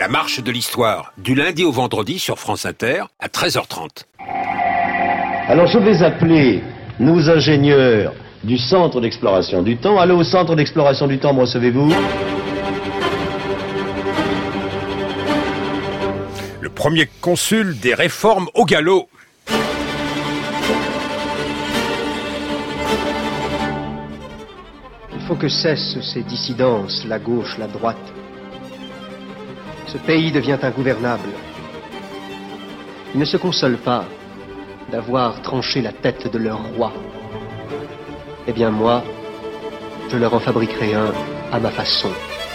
marche de l'histoire, du lundi au vendredi sur France Inter à 13h30. Alors je vais appeler nos ingénieurs du centre d'exploration du temps. Allô, au centre d'exploration du temps, me recevez-vous? Le premier consul des réformes au galop. Il faut que cessent ces dissidences, la gauche, la droite. Ce pays devient ingouvernable. Ils ne se consolent pas d'avoir tranché la tête de leur roi. Eh bien moi, je leur en fabriquerai un à ma façon.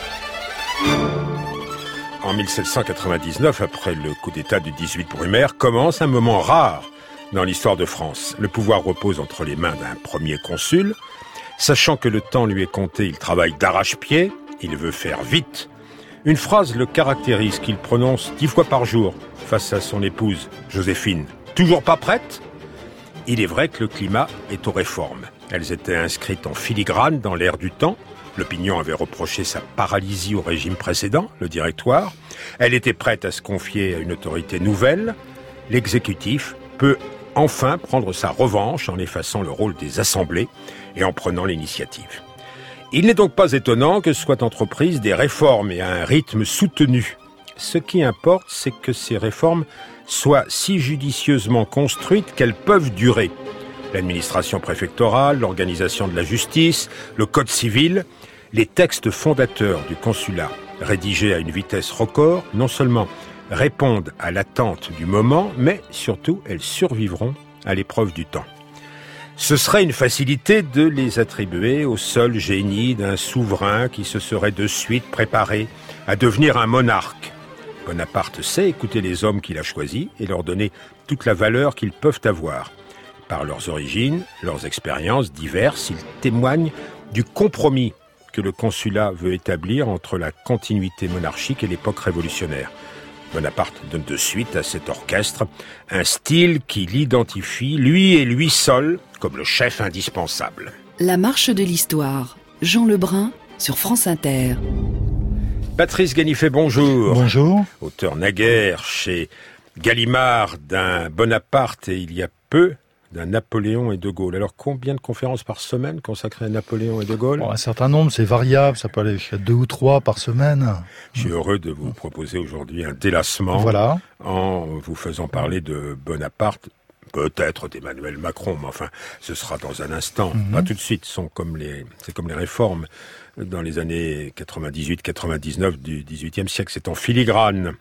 En 1799, après le coup d'État du 18 Brumaire, commence un moment rare dans l'histoire de France. Le pouvoir repose entre les mains d'un premier consul. Sachant que le temps lui est compté, il travaille d'arrache-pied, il veut faire vite. Une phrase le caractérise qu'il prononce 10 fois par jour face à son épouse, Joséphine. Toujours pas prête ? Il est vrai que le climat est aux réformes. Elles étaient inscrites en filigrane dans l'air du temps. L'opinion avait reproché sa paralysie au régime précédent, le Directoire. Elle était prête à se confier à une autorité nouvelle. L'exécutif peut enfin prendre sa revanche en effaçant le rôle des assemblées et en prenant l'initiative. Il n'est donc pas étonnant que soient entreprises des réformes et à un rythme soutenu. Ce qui importe, c'est que ces réformes soient si judicieusement construites qu'elles peuvent durer. L'administration préfectorale, l'organisation de la justice, le code civil, les textes fondateurs du consulat, rédigés à une vitesse record, non seulement répondent à l'attente du moment, mais surtout elles survivront à l'épreuve du temps. Ce serait une facilité de les attribuer au seul génie d'un souverain qui se serait de suite préparé à devenir un monarque. Bonaparte sait écouter les hommes qu'il a choisis et leur donner toute la valeur qu'ils peuvent avoir. Par leurs origines, leurs expériences diverses, ils témoignent du compromis que le consulat veut établir entre la continuité monarchique et l'époque révolutionnaire. Bonaparte donne de suite à cet orchestre un style qui l'identifie, lui et lui seul, comme le chef indispensable. La marche de l'histoire, Jean Lebrun sur France Inter. Patrice Ganifet, bonjour. Bonjour. Auteur naguère chez Gallimard d'un Bonaparte et il y a peu d'un Napoléon et de Gaulle. Alors, combien de conférences par semaine consacrées à Napoléon et de Gaulle ? Bon, un certain nombre, c'est variable, ça peut aller jusqu'à 2 ou 3 par semaine. Je suis heureux de vous proposer aujourd'hui un délassement en vous faisant parler de Bonaparte, peut-être d'Emmanuel Macron, mais enfin, ce sera dans un instant. Pas tout de suite, c'est comme les réformes dans les années 98-99 du XVIIIe siècle, c'est en filigrane.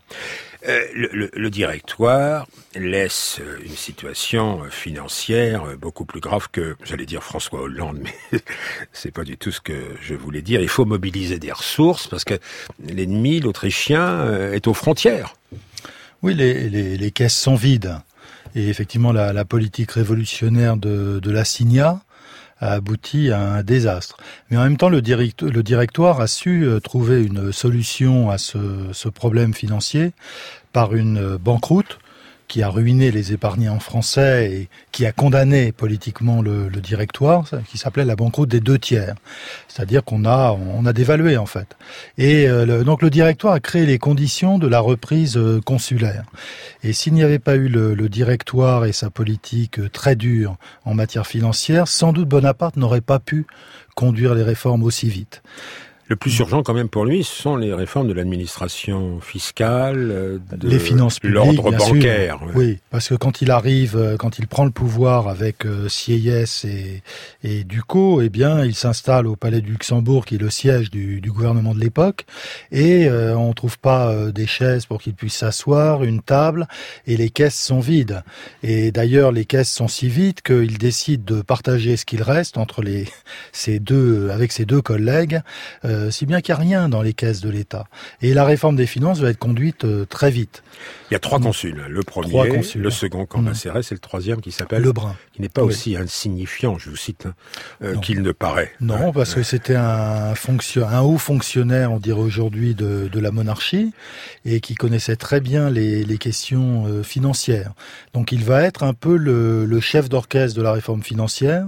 Le Directoire laisse une situation financière beaucoup plus grave que, j'allais dire François Hollande, mais c'est pas du tout ce que je voulais dire. Il faut mobiliser des ressources parce que l'ennemi, l'Autrichien, est aux frontières. Oui, les caisses sont vides. Et effectivement, la politique révolutionnaire de l'Assignat a abouti à un désastre. Mais en même temps, le Directoire a su trouver une solution à ce problème financier par une banqueroute qui a ruiné les épargnants français et qui a condamné politiquement le Directoire, qui s'appelait la banqueroute des 2 tiers. C'est-à-dire qu'on a dévalué, en fait. Et donc le Directoire a créé les conditions de la reprise consulaire. Et s'il n'y avait pas eu le Directoire et sa politique très dure en matière financière, sans doute Bonaparte n'aurait pas pu conduire les réformes aussi vite. Le plus urgent quand même pour lui, ce sont les réformes de l'administration fiscale, de les finances publiques, l'ordre bancaire. Ouais. Oui, parce que quand il prend le pouvoir avec Sieyès et Ducos, eh bien, il s'installe au Palais du Luxembourg, qui est le siège du gouvernement de l'époque, et on trouve pas des chaises pour qu'il puisse s'asseoir, une table, et les caisses sont vides. Et d'ailleurs, les caisses sont si vides qu'il décide de partager ce qu'il reste entre ses deux collègues. Si bien qu'il n'y a rien dans les caisses de l'État. Et la réforme des finances va être conduite très vite. Il y a 3 consuls. Le premier, le second, Cambacérès, et le troisième qui s'appelle Lebrun. Qui n'est pas aussi insignifiant, je vous cite, qu'il ne paraît. Non, parce que c'était un haut fonctionnaire, on dirait aujourd'hui, de la monarchie, et qui connaissait très bien les questions financières. Donc il va être un peu le chef d'orchestre de la réforme financière.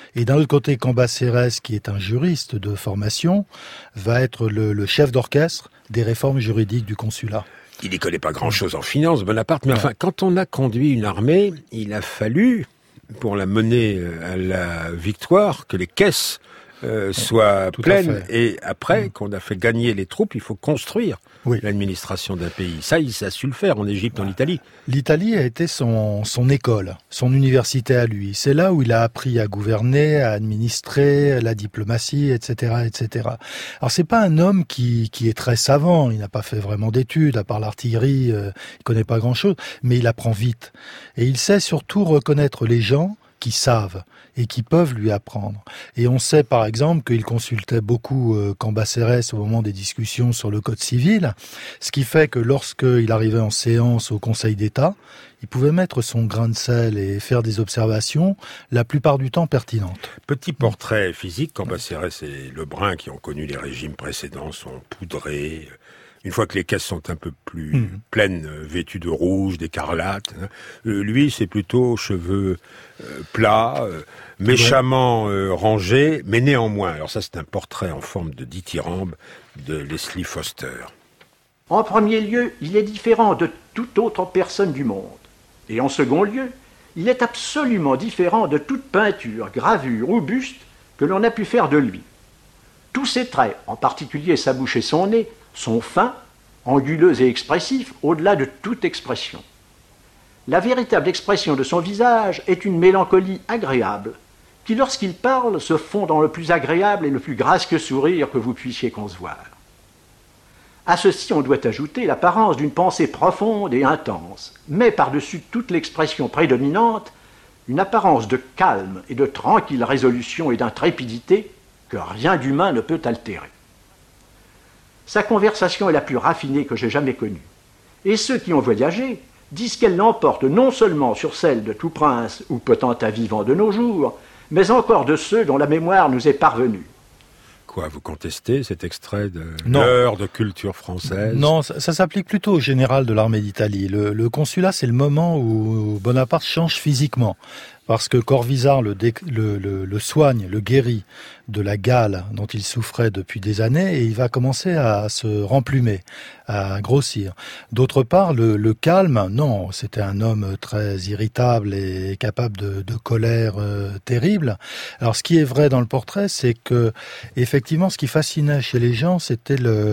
Et d'un autre côté, Cambacérès, qui est un juriste de formation, va être le chef d'orchestre des réformes juridiques du consulat. Il n'y connaît pas grand-chose en finance, Bonaparte, mais enfin, quand on a conduit une armée, il a fallu, pour la mener à la victoire, que les caisses soient pleines. Et après, qu'on a fait gagner les troupes, il faut construire l'administration d'un pays. Ça, il a su le faire en Égypte, en Italie. L'Italie a été son école, son université à lui. C'est là où il a appris à gouverner, à administrer, la diplomatie, etc., etc. Alors, c'est pas un homme qui est très savant. Il n'a pas fait vraiment d'études, à part l'artillerie. Il connaît pas grand-chose, mais il apprend vite. Et il sait surtout reconnaître les gens qui savent et qui peuvent lui apprendre. Et on sait par exemple qu'il consultait beaucoup Cambacérès au moment des discussions sur le Code civil, ce qui fait que lorsqu'il arrivait en séance au Conseil d'État, il pouvait mettre son grain de sel et faire des observations, la plupart du temps pertinentes. Petit portrait physique, Cambacérès et Lebrun, qui ont connu les régimes précédents, sont poudrés. Une fois que les caisses sont un peu plus pleines, vêtues de rouge, d'écarlate, lui, c'est plutôt cheveux plats, méchamment rangés, mais néanmoins. Alors ça, c'est un portrait en forme de dithyrambe de Leslie Foster. En premier lieu, il est différent de toute autre personne du monde. Et en second lieu, il est absolument différent de toute peinture, gravure ou buste que l'on a pu faire de lui. Tous ses traits, en particulier sa bouche et son nez, sont fins, anguleux et expressifs, au-delà de toute expression. La véritable expression de son visage est une mélancolie agréable, qui, lorsqu'il parle, se fond dans le plus agréable et le plus gracieux sourire que vous puissiez concevoir. À ceci, on doit ajouter l'apparence d'une pensée profonde et intense, mais par-dessus toute l'expression prédominante, une apparence de calme et de tranquille résolution et d'intrépidité que rien d'humain ne peut altérer. Sa conversation est la plus raffinée que j'ai jamais connue. Et ceux qui ont voyagé disent qu'elle l'emporte non seulement sur celle de tout prince ou potentat vivant de nos jours, mais encore de ceux dont la mémoire nous est parvenue. Quoi, vous contestez cet extrait de l'heure de culture française? Non, ça s'applique plutôt au général de l'armée d'Italie. Le consulat, c'est le moment où Bonaparte change physiquement. Parce que Corvisart le soigne, le guérit de la gale dont il souffrait depuis des années et il va commencer à se remplumer, à grossir. D'autre part, le calme, non, c'était un homme très irritable et capable de colère terrible. Alors ce qui est vrai dans le portrait, c'est que effectivement ce qui fascinait chez les gens, c'était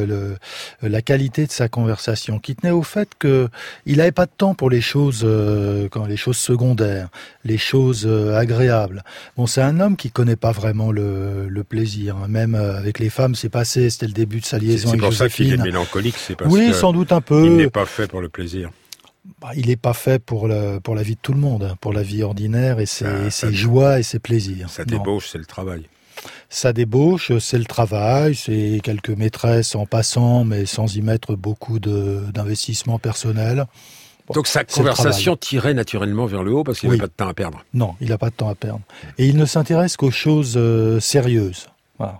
la qualité de sa conversation, qui tenait au fait que il n'avait pas de temps pour les choses secondaires, les choses agréables. Bon, c'est un homme qui connaît pas vraiment le plaisir. Même avec les femmes, c'est passé. C'était le début de sa liaison avec Joséphine. C'est pour ça qu'il est mélancolique, c'est parce oui, que sans doute un peu. Il n'est pas fait pour le plaisir. Il n'est pas fait pour la vie de tout le monde, pour la vie ordinaire et ses joies et ses plaisirs. Sa débauche, c'est le travail. Sa débauche, c'est le travail, c'est quelques maîtresses en passant, mais sans y mettre beaucoup d'investissement personnel. Bon, donc sa conversation tirait naturellement vers le haut parce qu'il n'avait pas de temps à perdre. Non, il n'a pas de temps à perdre. Et il ne s'intéresse qu'aux choses sérieuses. Voilà.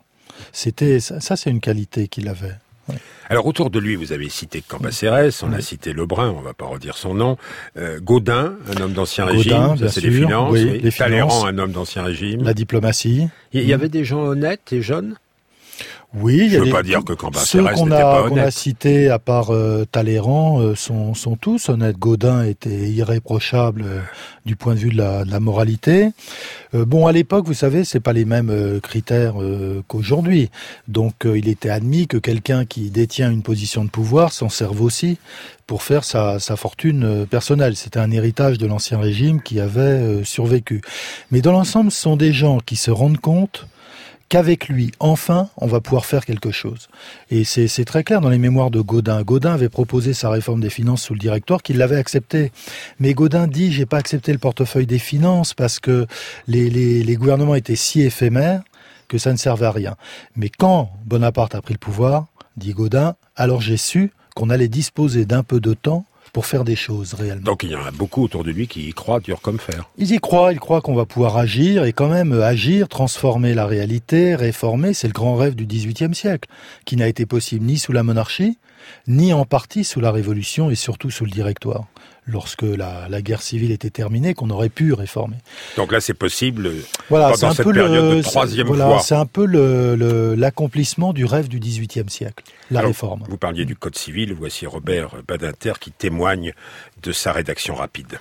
Ça, c'est une qualité qu'il avait. Ouais. Alors autour de lui, vous avez cité Cambacérès, on a cité Lebrun, on ne va pas redire son nom, Gaudin, un homme d'ancien régime, ça c'est les finances, les finances. Talleyrand, un homme d'ancien régime. La diplomatie. Il y avait des gens honnêtes et jeunes? Oui, je ne veux pas dire que Cambacérès n'était pas honnête. Ceux qu'on a cités, à part Talleyrand, sont tous honnêtes. Gaudin était irréprochable du point de vue de la moralité. Bon, à l'époque, vous savez, c'est pas les mêmes critères qu'aujourd'hui. Donc, il était admis que quelqu'un qui détient une position de pouvoir s'en serve aussi pour faire sa fortune personnelle. C'était un héritage de l'Ancien Régime qui avait survécu. Mais dans l'ensemble, ce sont des gens qui se rendent compte qu'avec lui, enfin, on va pouvoir faire quelque chose. Et c'est très clair dans les mémoires de Gaudin. Gaudin avait proposé sa réforme des finances sous le Directoire, qu'il l'avait accepté. Mais Gaudin dit, j'ai pas accepté le portefeuille des finances parce que les gouvernements étaient si éphémères que ça ne servait à rien. Mais quand Bonaparte a pris le pouvoir, dit Gaudin, alors j'ai su qu'on allait disposer d'un peu de temps pour faire des choses réellement. Donc il y en a beaucoup autour de lui qui y croient dur comme fer. Ils y croient, ils croient qu'on va pouvoir agir, et quand même agir, transformer la réalité, réformer, c'est le grand rêve du XVIIIe siècle, qui n'a été possible ni sous la monarchie, ni en partie sous la Révolution et surtout sous le Directoire. lorsque la guerre civile était terminée, qu'on aurait pu réformer. Donc là, c'est possible voilà, pendant cette période de troisième voie. C'est un peu l'accomplissement du rêve du XVIIIe siècle, la réforme. Vous parliez du Code civil, voici Robert Badinter qui témoigne de sa rédaction rapide.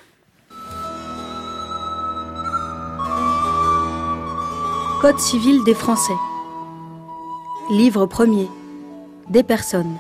Code civil des Français. Livre 1er. Des personnes.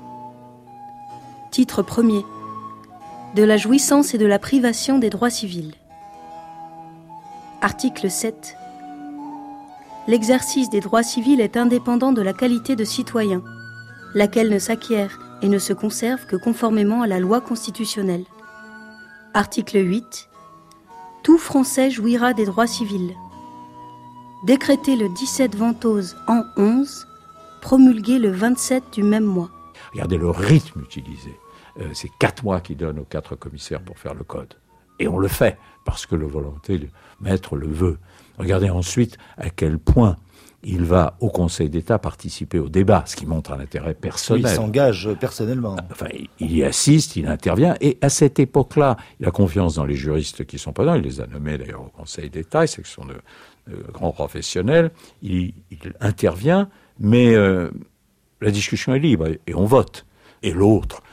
Titre 1er. De la jouissance et de la privation des droits civils. Article 7. L'exercice des droits civils est indépendant de la qualité de citoyen, laquelle ne s'acquiert et ne se conserve que conformément à la loi constitutionnelle. Article 8. Tout Français jouira des droits civils. Décrété le 17 Ventose an 11, promulgué le 27 du même mois. Regardez le rythme utilisé. C'est 4 mois qui donnent aux 4 commissaires pour faire le code. Et on le fait, parce que la volonté du maître le veut. Regardez ensuite à quel point il va au Conseil d'État participer au débat, ce qui montre un intérêt personnel. Oui, il s'engage personnellement. Enfin, il y assiste, il intervient, et à cette époque-là, il a confiance dans les juristes qui sont présents, il les a nommés d'ailleurs au Conseil d'État, c'est que ce sont de grands professionnels, il intervient, mais la discussion est libre, et on vote. Et l'autre,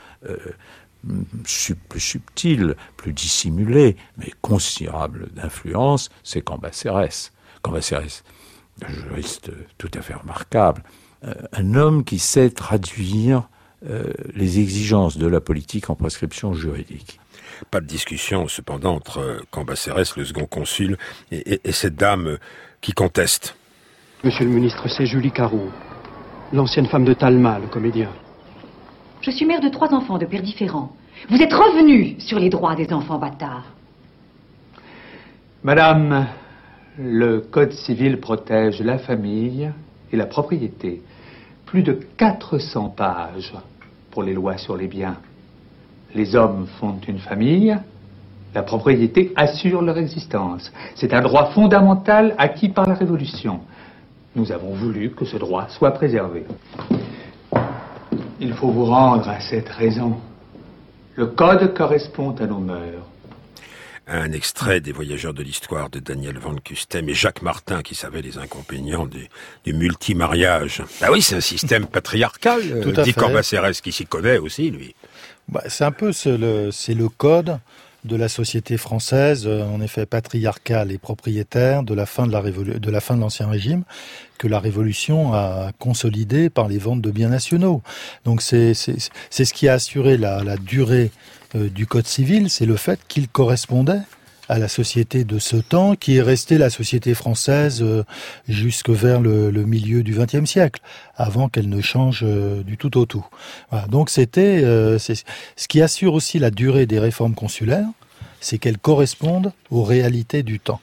plus subtil, plus dissimulé, mais considérable d'influence, c'est Cambacérès. Cambacérès, un juriste tout à fait remarquable, un homme qui sait traduire les exigences de la politique en prescription juridique. Pas de discussion, cependant, entre Cambacérès, le second consul, et cette dame qui conteste. Monsieur le ministre, c'est Julie Caroux, l'ancienne femme de Talma, le comédien. Je suis mère de 3 enfants de pères différents. Vous êtes revenu sur les droits des enfants bâtards. Madame, le Code civil protège la famille et la propriété. Plus de 400 pages pour les lois sur les biens. Les hommes fondent une famille, la propriété assure leur existence. C'est un droit fondamental acquis par la Révolution. Nous avons voulu que ce droit soit préservé. Il faut vous rendre à cette raison. Le Code correspond à nos mœurs. Un extrait des Voyageurs de l'Histoire de Daniel Van Custem et Jacques Martin qui savait les inconvénients du multimariage. Ah oui, c'est un système patriarcal, dit Cambacérès, qui s'y connaît aussi, lui. C'est un peu c'est le code de la société française, en effet patriarcale et propriétaire de la fin de l'Ancien Régime, que la Révolution a consolidé par les ventes de biens nationaux. Donc c'est ce qui a assuré la durée du Code civil, c'est le fait qu'il correspondait à la société de ce temps, qui est restée la société française jusque vers le milieu du XXe siècle, avant qu'elle ne change du tout au tout. Voilà. Donc c'est ce qui assure aussi la durée des réformes consulaires, c'est qu'elles correspondent aux réalités du temps.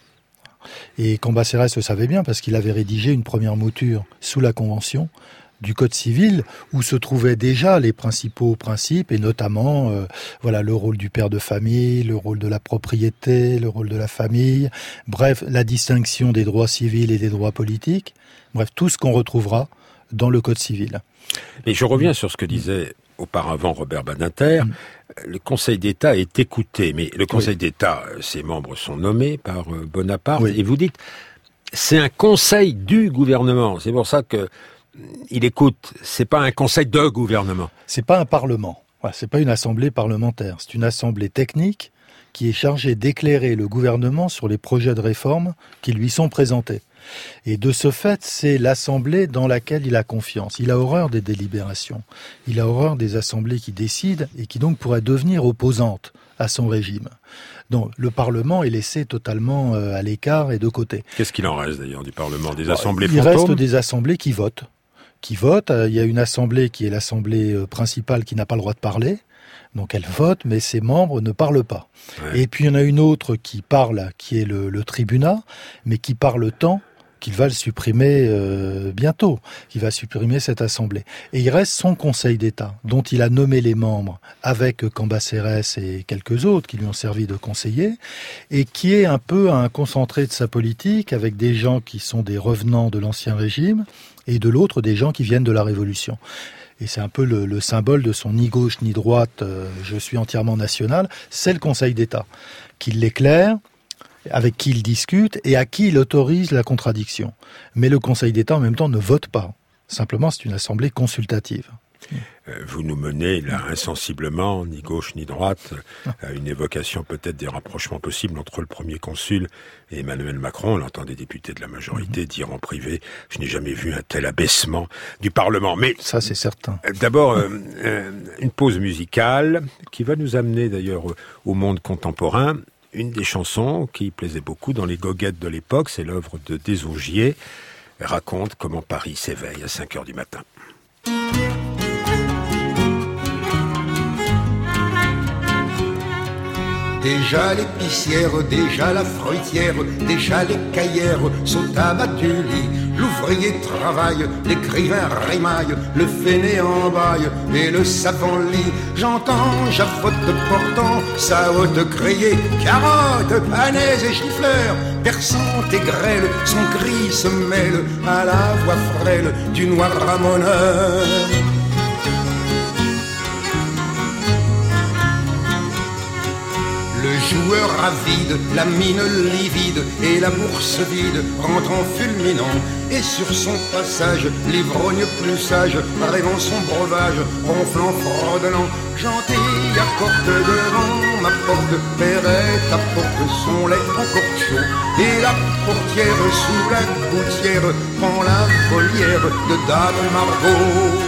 Et Cambacérès le savait bien, parce qu'il avait rédigé une première mouture sous la Convention du Code civil, où se trouvaient déjà les principaux principes, et notamment le rôle du père de famille, le rôle de la propriété, le rôle de la famille, bref, la distinction des droits civils et des droits politiques, bref, tout ce qu'on retrouvera dans le Code civil. Et je reviens sur ce que disait auparavant Robert Badinter. Le Conseil d'État est écouté, mais le Conseil d'État, ses membres sont nommés par Bonaparte, et vous dites, c'est un conseil du gouvernement, c'est pour ça que il écoute, c'est pas un conseil de gouvernement. C'est pas un parlement, c'est pas une assemblée parlementaire, c'est une assemblée technique qui est chargée d'éclairer le gouvernement sur les projets de réforme qui lui sont présentés. Et de ce fait, c'est l'assemblée dans laquelle il a confiance. Il a horreur des délibérations, il a horreur des assemblées qui décident et qui donc pourraient devenir opposantes à son régime. Donc le Parlement est laissé totalement à l'écart et de côté. Qu'est-ce qu'il en reste d'ailleurs du Parlement? Des assemblées fantômes? Il reste des assemblées qui votent. Il y a une assemblée qui est l'assemblée principale qui n'a pas le droit de parler. Donc elle vote, mais ses membres ne parlent pas. Ouais. Et puis il y en a une autre qui parle, qui est le tribunat, mais qui parle tant qu'il va le supprimer bientôt, qu'il va supprimer cette assemblée. Et il reste son Conseil d'État, dont il a nommé les membres avec Cambacérès et quelques autres qui lui ont servi de conseillers, et qui est un peu un concentré de sa politique, avec des gens qui sont des revenants de l'Ancien Régime, et de l'autre des gens qui viennent de la Révolution. et c'est un peu le symbole de son ni gauche ni droite, je suis entièrement national, c'est le Conseil d'État, qui l'éclaire, avec qui il discute et à qui il autorise la contradiction. Mais le Conseil d'État, en même temps, ne vote pas. Simplement, c'est une assemblée consultative. Vous nous menez là insensiblement, ni gauche ni droite, à une évocation peut-être des rapprochements possibles entre le premier consul et Emmanuel Macron. On entend des députés de la majorité dire en privé « Je n'ai jamais vu un tel abaissement du Parlement ». Mais ça, c'est certain. D'abord, une pause musicale qui va nous amener d'ailleurs au monde contemporain. Une des chansons qui plaisait beaucoup dans les goguettes de l'époque, c'est l'œuvre de Desaugiers. Elle raconte comment Paris s'éveille à 5 heures du matin. Déjà l'épicière, déjà la fruitière, déjà les cahières sont abattus lit. L'ouvrier travaille, l'écrivain rimaille, le fainéant baille et le savant lit. J'entends Javotte portant sa haute criée, carottes, panais et gifleurs, perçant et grêle, son cri se mêle à la voix frêle du noir ramoneur. Le joueur avide, la mine livide et la bourse vide rentre en fulminant. Et sur son passage, l'ivrogne plus sage, rêvant son breuvage, ronflant, fredonnant, gentil accorde devant ma porte, Perrette apporte son lait encore chaud. Et la portière sous la gouttière prend la volière de Dame Margot.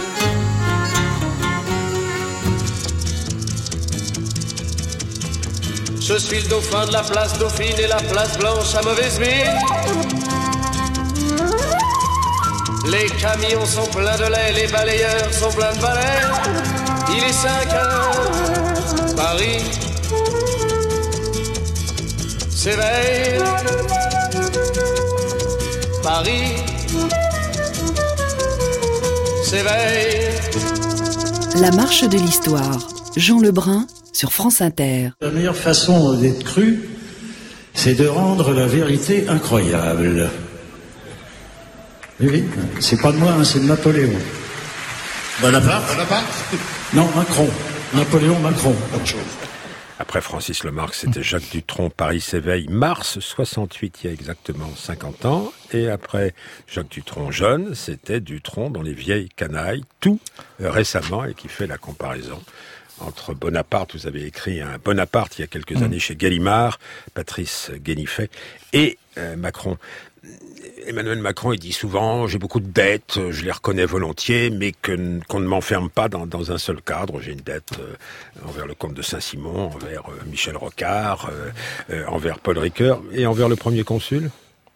Je suis le dauphin de la place Dauphine et la place Blanche à mauvaise mine. Les camions sont pleins de lait, les balayeurs sont pleins de balais. Il est 5 heures, Paris s'éveille. Paris s'éveille. La marche de l'histoire, Jean Lebrun sur France Inter. La meilleure façon d'être cru, c'est de rendre la vérité incroyable. Oui, c'est pas de moi, hein, c'est de Napoléon. Bonaparte ? Non, Macron. Napoléon, Macron. Autre chose. Après Francis Lemarque, c'était Jacques Dutronc, Paris s'éveille, mars 68, il y a exactement 50 ans. Et après Jacques Dutronc jeune, c'était Dutronc dans Les Vieilles Canailles, tout récemment, et qui fait la comparaison entre Bonaparte, vous avez écrit un Bonaparte il y a quelques années chez Gallimard, Patrice Guénifet, et Macron. Emmanuel Macron, il dit souvent, j'ai beaucoup de dettes, je les reconnais volontiers, mais qu'on ne m'enferme pas dans un seul cadre. J'ai une dette envers le comte de Saint-Simon, envers Michel Rocard, envers Paul Ricoeur, et envers le premier consul.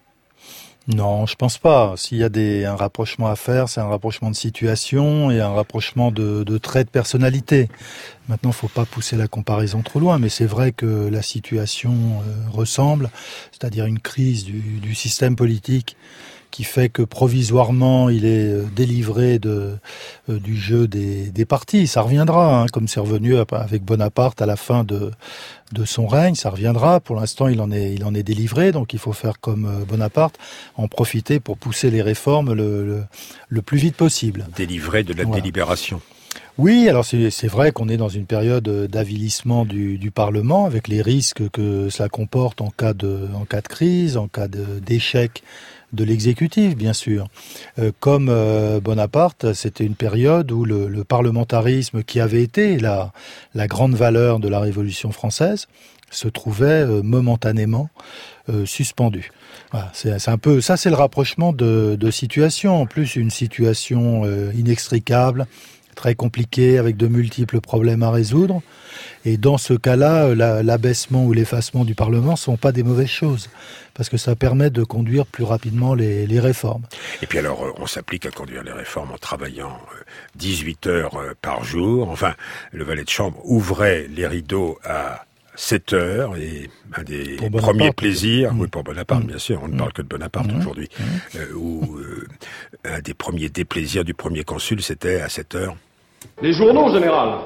Non, je pense pas. S'il y a un rapprochement à faire, c'est un rapprochement de situation et un rapprochement de traits de personnalité. Maintenant, faut pas pousser la comparaison trop loin, mais c'est vrai que la situation ressemble, c'est-à-dire une crise du système politique qui fait que provisoirement il est délivré du jeu des partis. Ça reviendra, hein, comme c'est revenu avec Bonaparte à la fin de son règne, ça reviendra. Pour l'instant, il en est délivré, donc il faut faire comme Bonaparte, en profiter pour pousser les réformes le plus vite possible. Délivré de la délibération. Oui, alors c'est vrai qu'on est dans une période d'avilissement du Parlement, avec les risques que cela comporte en cas de crise, en cas d'échec de l'exécutif, bien sûr. Comme Bonaparte, c'était une période où le parlementarisme, qui avait été la grande valeur de la Révolution française, se trouvait momentanément suspendu. Voilà, c'est un peu ça, c'est le rapprochement de situation. En plus, une situation inextricable, très compliquée, avec de multiples problèmes à résoudre. Et dans ce cas-là, l'abaissement ou l'effacement du Parlement ne sont pas des mauvaises choses, parce que ça permet de conduire plus rapidement les réformes. Et puis alors, on s'applique à conduire les réformes en travaillant 18 heures par jour. Enfin, le valet de chambre ouvrait les rideaux à 7 heures, et un des premiers plaisirs, oui, pour Bonaparte, bien sûr, on ne parle que de Bonaparte aujourd'hui, où un des premiers déplaisirs du premier consul, c'était à 7 heures. Les journaux, général.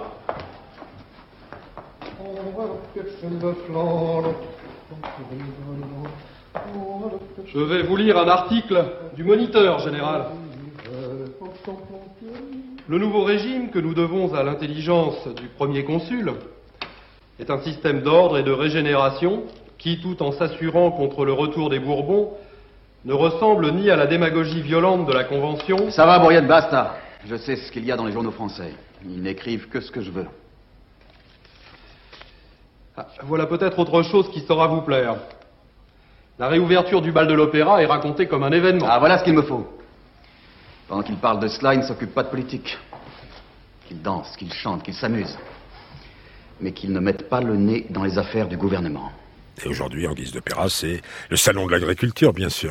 Je vais vous lire un article du Moniteur, général. Le nouveau régime que nous devons à l'intelligence du premier consul est un système d'ordre et de régénération qui, tout en s'assurant contre le retour des Bourbons, ne ressemble ni à la démagogie violente de la Convention... Ça va, Bourriette, basta. Je sais ce qu'il y a dans les journaux français. Ils n'écrivent que ce que je veux. Voilà peut-être autre chose qui saura vous plaire. La réouverture du bal de l'Opéra est racontée comme un événement. Ah, voilà ce qu'il me faut. Pendant qu'ils parlent de cela, ils ne s'occupent pas de politique. Qu'ils dansent, qu'ils chantent, qu'ils s'amusent. Mais qu'ils ne mettent pas le nez dans les affaires du gouvernement. Et aujourd'hui, en guise d'opéra, c'est le salon de l'agriculture, bien sûr.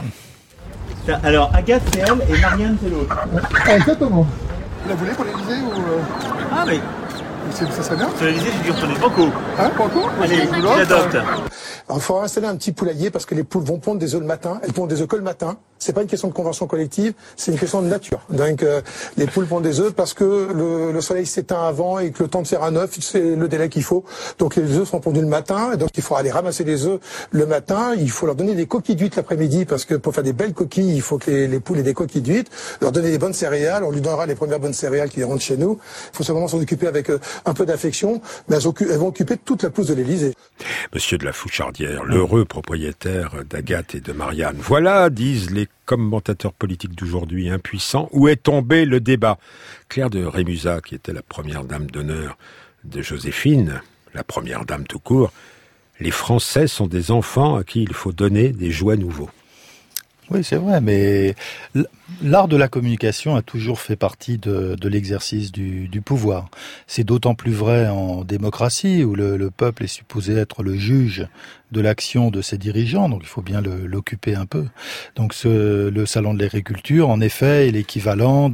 Alors, Agathe, c'est elle, et Marianne, c'est l'autre. Exactement. Vous la voulez pour l'Élysée ou... Ah, mais... Ça serait bien. Sur l'Élysée, je lui retourner Banco. Hein, Banco? Allez, je l'adopte. Alors, il faut installer un petit poulailler parce que les poules vont pondre des œufs le matin. Elles pondent des œufs que le matin. C'est pas une question de convention collective, c'est une question de nature. Donc, les poules pondent des œufs parce que le soleil s'éteint avant et que le temps de faire un œuf, c'est le délai qu'il faut. Donc, les œufs sont pondus le matin. Et donc, il faut aller ramasser les œufs le matin. Il faut leur donner des coquilles d'huîtres l'après-midi parce que pour faire des belles coquilles, il faut que les poules aient des coquilles d'huîtres. Leur donner des bonnes céréales. On lui donnera les premières bonnes céréales qui rentrent chez nous. Il faut simplement s'en occuper avec un peu d'affection. Mais elles vont occuper toute la pelouse de l'Élysée. Monsieur de la Fouchardière, l'heureux propriétaire d'Agathe et de Marianne. Voilà, disent les commentateurs politiques d'aujourd'hui impuissants, où est tombé le débat. Claire de Rémusat, qui était la première dame d'honneur de Joséphine, la première dame tout court, les Français sont des enfants à qui il faut donner des jouets nouveaux. Oui, c'est vrai, mais l'art de la communication a toujours fait partie de l'exercice du pouvoir. C'est d'autant plus vrai en démocratie, où le peuple est supposé être le juge de l'action de ses dirigeants, donc il faut bien l'occuper un peu. Donc le salon de l'agriculture, en effet, est l'équivalent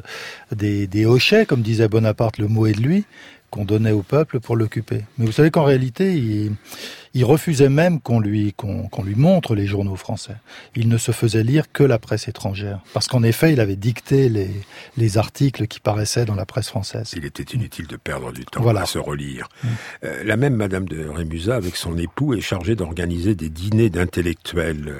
des hochets, comme disait Bonaparte, le mot est de lui, qu'on donnait au peuple pour l'occuper. Mais vous savez qu'en réalité, il refusait même qu'on lui montre les journaux français. Il ne se faisait lire que la presse étrangère. Parce qu'en effet, il avait dicté les articles qui paraissaient dans la presse française. Il était inutile de perdre du temps à se relire. La même Madame de Rémusat, avec son époux, est chargée d'organiser des dîners d'intellectuels.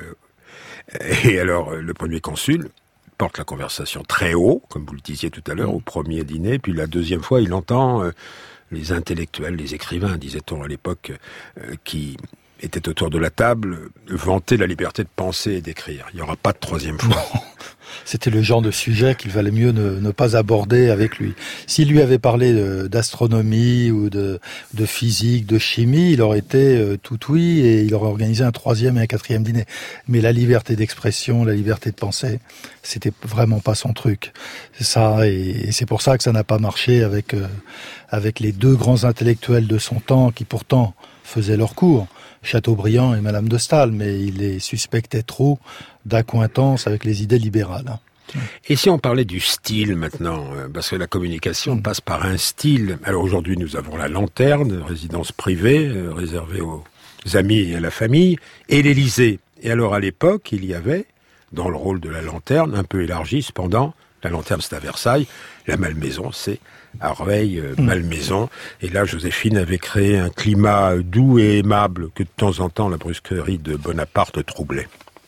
Et alors, le premier consul porte la conversation très haut, comme vous le disiez tout à l'heure, au premier dîner, puis la deuxième fois, il entend les intellectuels, les écrivains, disait-on à l'époque, qui étaient autour de la table, vanter la liberté de penser et d'écrire. Il n'y aura pas de troisième fois. Non. C'était le genre de sujet qu'il valait mieux ne pas aborder avec lui. S'il lui avait parlé d'astronomie ou de physique, de chimie, il aurait été tout oui et il aurait organisé un troisième et un quatrième dîner. Mais la liberté d'expression, la liberté de penser, c'était vraiment pas son truc. C'est ça, et c'est pour ça que ça n'a pas marché avec les deux grands intellectuels de son temps qui pourtant faisaient leur cours, Chateaubriand et Madame de Staël, mais il les suspectait trop d'accointance avec les idées libérales. Et si on parlait du style maintenant, parce que la communication passe par un style. Alors aujourd'hui, nous avons la lanterne, résidence privée, réservée aux amis et à la famille, et l'Élysée. Et alors à l'époque, il y avait, dans le rôle de la lanterne, un peu élargi cependant, la lanterne c'est à Versailles, la Malmaison c'est à Rueil-Malmaison. Et là, Joséphine avait créé un climat doux et aimable que de temps en temps la brusquerie de Bonaparte troublait.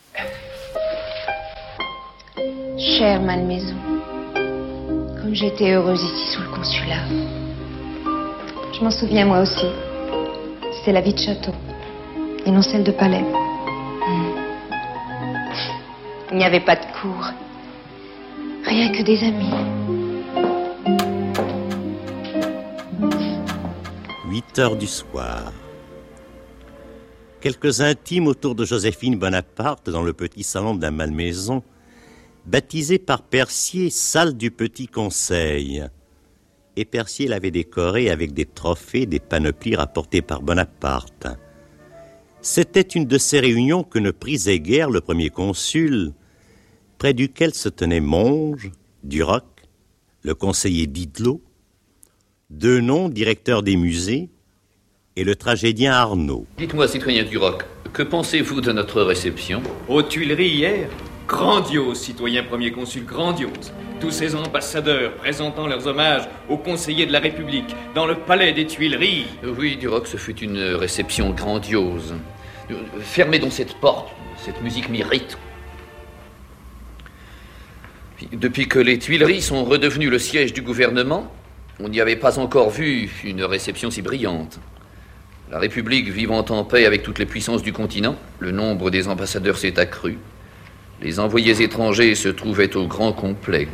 Chère Malmaison, comme j'étais heureuse ici sous le consulat. Je m'en souviens moi aussi. C'était la vie de château, et non celle de palais. Il n'y avait pas de cour, rien que des amis. 8 heures du soir. Quelques intimes autour de Joséphine Bonaparte dans le petit salon de la Malmaison, baptisé par Percier salle du Petit Conseil. Et Percier l'avait décoré avec des trophées, des panoplies rapportées par Bonaparte. C'était une de ces réunions que ne prisait guère le premier consul, près duquel se tenaient Monge, Duroc, le conseiller Didelot, Denon, directeur des musées, et le tragédien Arnaud. Dites-moi, citoyen Duroc, que pensez-vous de notre réception? Aux Tuileries hier? Grandiose, citoyen premier consul, grandiose. Tous ces ambassadeurs présentant leurs hommages aux conseillers de la République dans le palais des Tuileries. Oui, Duroc, ce fut une réception grandiose. Fermez donc cette porte, cette musique m'irrite. Depuis que les Tuileries sont redevenues le siège du gouvernement, on n'y avait pas encore vu une réception si brillante. La République vivant en paix avec toutes les puissances du continent, le nombre des ambassadeurs s'est accru. Les envoyés étrangers se trouvaient au grand complet.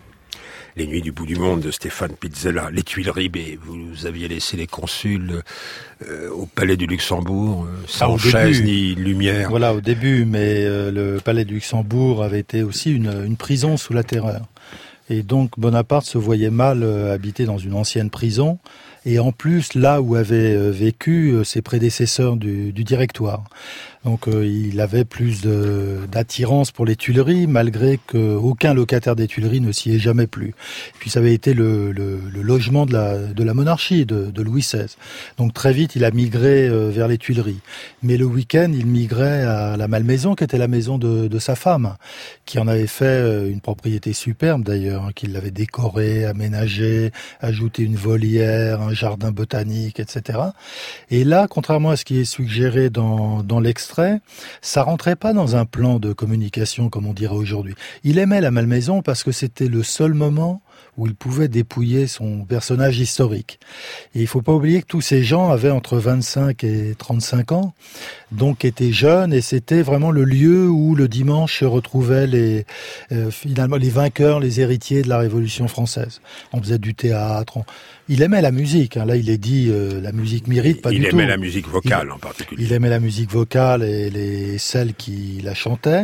Les Nuits du bout du monde de Stéphane Pizzella, les Tuileries, mais vous aviez laissé les consuls au Palais du Luxembourg, sans chaise ni lumière. Voilà, au début, mais le Palais du Luxembourg avait été aussi une prison sous la Terreur. Et donc Bonaparte se voyait mal habiter dans une ancienne prison, et en plus là où avaient vécu ses prédécesseurs du directoire. Donc il avait plus d'attirance pour les Tuileries, malgré qu'aucun locataire des Tuileries ne s'y est jamais plu. Puis ça avait été le logement de la monarchie de Louis XVI. Donc très vite il a migré vers les Tuileries. Mais le week-end il migrait à la Malmaison, qui était la maison de sa femme, qui en avait fait une propriété superbe d'ailleurs, hein, qu'il l'avait décorée, aménagée, ajouté une volière, un jardin botanique, etc. Et là, contrairement à ce qui est suggéré dans l'extrait, ça rentrait pas dans un plan de communication comme on dirait aujourd'hui. Il aimait la Malmaison parce que c'était le seul moment où il pouvait dépouiller son personnage historique. Et il faut pas oublier que tous ces gens avaient entre 25 et 35 ans, donc étaient jeunes, et c'était vraiment le lieu où le dimanche se retrouvaient finalement les vainqueurs, les héritiers de la Révolution française. On faisait du théâtre. Il aimait la musique. Hein. Là, il est dit la musique m'irrite pas du tout. Il aimait la musique vocale en particulier. Il aimait la musique vocale et celles qui la chantaient.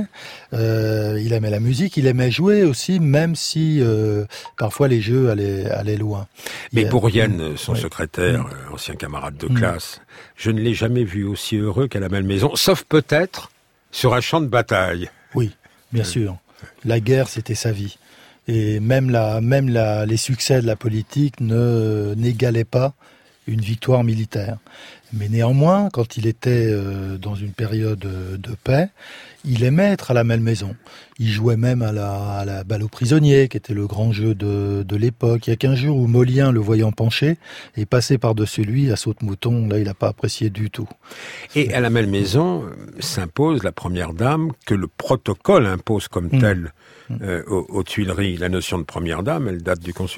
Il aimait la musique. Il aimait jouer aussi, même si parfois les jeux allaient loin. Mais Bourrienne, son secrétaire, ancien camarade de classe, je ne l'ai jamais vu aussi heureux qu'à la Malmaison, sauf peut-être sur un champ de bataille. Oui, bien sûr. La guerre, c'était sa vie. Et même les succès de la politique n'égalaient pas une victoire militaire. Mais néanmoins, quand il était dans une période de paix, il aimait être à la Malmaison. Il jouait même à la balle aux prisonniers, qui était le grand jeu de l'époque. Il y a qu'un jour où Molien, le voyant penché, est passé par-dessus lui à saute-mouton. Là, il n'a pas apprécié du tout. Et à la Malmaison s'impose la première dame que le protocole impose comme telle aux Tuileries. La notion de première dame, elle date du consulat ?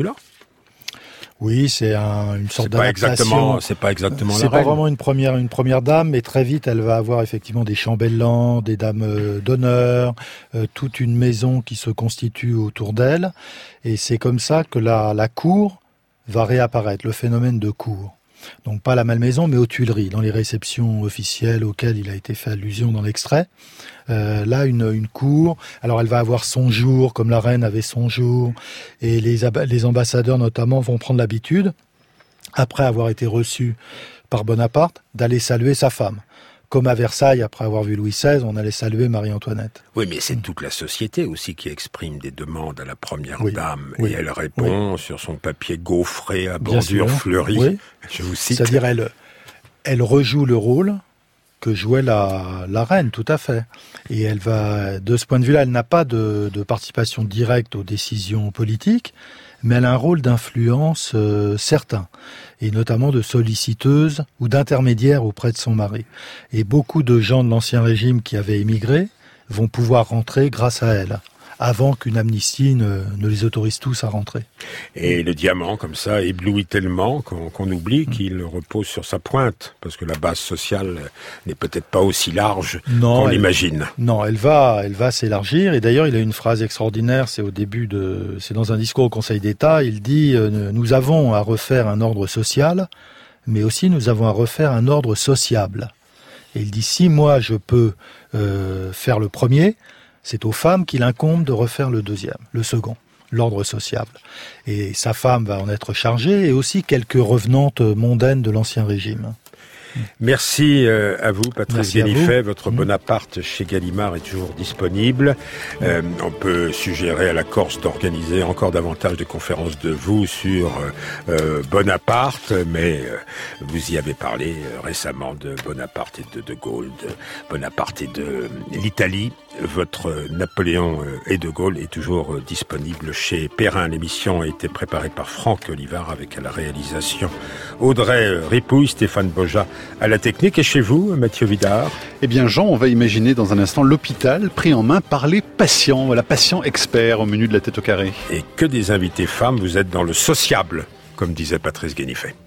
Oui, c'est une sorte d'adaptation. C'est pas exactement la reine. C'est pas vraiment une première dame, mais très vite, elle va avoir effectivement des chambellans, des dames d'honneur, toute une maison qui se constitue autour d'elle. Et c'est comme ça que la cour va réapparaître, le phénomène de cour. Donc pas la Malmaison, mais aux Tuileries, dans les réceptions officielles auxquelles il a été fait allusion dans l'extrait. Là, une cour. Alors, elle va avoir son jour, comme la reine avait son jour. Et les ambassadeurs, notamment, vont prendre l'habitude, après avoir été reçus par Bonaparte, d'aller saluer sa femme. Comme à Versailles, après avoir vu Louis XVI, on allait saluer Marie-Antoinette. Oui, mais c'est toute la société aussi qui exprime des demandes à la première dame. Et elle répond sur son papier gaufré à bordure fleurie. Oui. Je vous cite. C'est-à-dire, elle rejoue le rôle que jouait la reine, tout à fait. Et elle va, de ce point de vue-là, elle n'a pas de participation directe aux décisions politiques, mais elle a un rôle d'influence certain, et notamment de solliciteuse ou d'intermédiaire auprès de son mari. Et beaucoup de gens de l'Ancien Régime qui avaient émigré vont pouvoir rentrer grâce à elle, avant qu'une amnistie ne les autorise tous à rentrer. Et le diamant, comme ça, éblouit tellement qu'on oublie qu'il repose sur sa pointe, parce que la base sociale n'est peut-être pas aussi large qu'on l'imagine. Non, elle va s'élargir, et d'ailleurs il a une phrase extraordinaire, c'est dans un discours au Conseil d'État, il dit « Nous avons à refaire un ordre social, mais aussi nous avons à refaire un ordre sociable. » Et il dit « Si moi je peux faire le premier, c'est aux femmes qu'il incombe de refaire le second, l'ordre sociable. » Et sa femme va en être chargée, et aussi quelques revenantes mondaines de l'Ancien Régime. Merci à vous, Patrice Guénifet. Votre Bonaparte chez Gallimard est toujours disponible. On peut suggérer à la Corse d'organiser encore davantage de conférences de vous sur Bonaparte, mais vous y avez parlé récemment de Bonaparte et de Gaulle, de Bonaparte et de l'Italie. votre Napoléon et de Gaulle est toujours disponible chez Perrin. L'émission a été préparée par Franck Olivard avec à la réalisation Audrey Ripouille, Stéphane Boja à la technique. Et chez vous, Mathieu Vidard? Eh bien Jean, on va imaginer dans un instant l'hôpital pris en main par les patients. Voilà, patients experts au menu de la tête au carré. Et que des invités femmes, vous êtes dans le sociable, comme disait Patrice Guénifet.